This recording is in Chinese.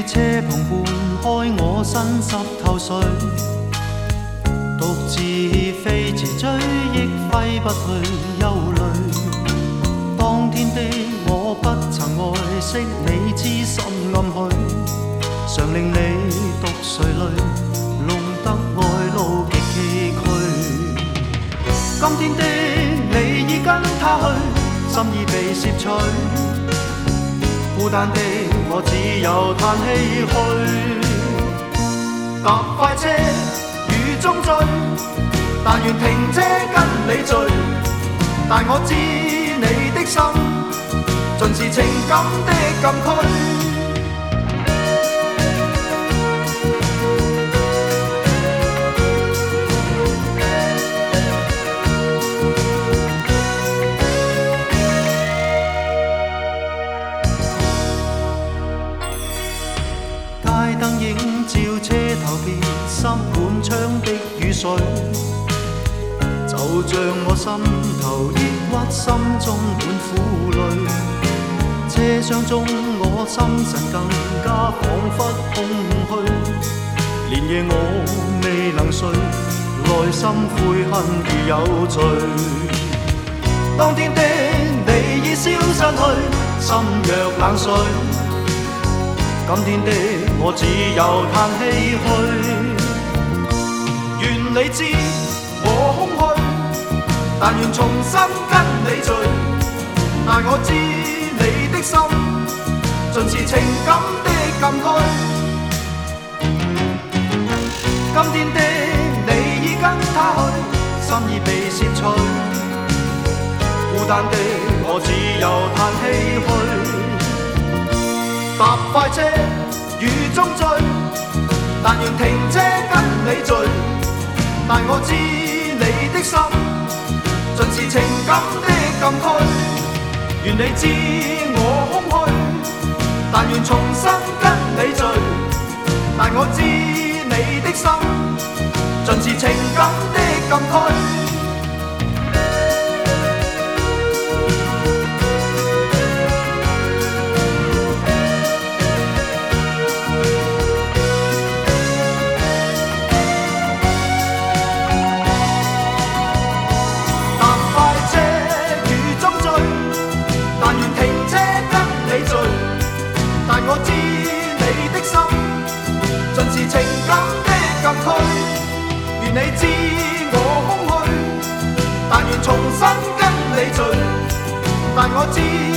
斜旁伴开我身湿透水，独自飞驰追忆挥不去忧虑。当天的我不曾爱惜你，知心暗许，常令你独垂泪，弄得爱路极崎岖。今天的你已跟他去，心已被摄取。孤單的我只有嘆唏噓，搭快車雨中追，但願停車跟你聚。但我知你的心盡是情感的禁區。燈映照車頭邊，濕滿窗的雨水，就像我心頭抑鬱，心中滿苦淚。車廂中我心神更加彷彿空虛，連夜我未能睡，內心悔恨如有罪。當天的你已消失去，心若冷水。今天的我只有嘆唏噓，願你知我空虛，但願重新跟你聚。但我知你的心盡是情感的禁區。今天的你已跟他去，心已被攝取。孤單的我只有嘆唏噓。搭快車雨中追，但願停車跟你聚。但我知你的心盡是情感的禁區。願你知我空虛，但願重新跟你聚。但我知你的心盡是情感的禁區。我知你的心盡是情感的禁區，願你知我空虛，但願重新跟你聚。但我知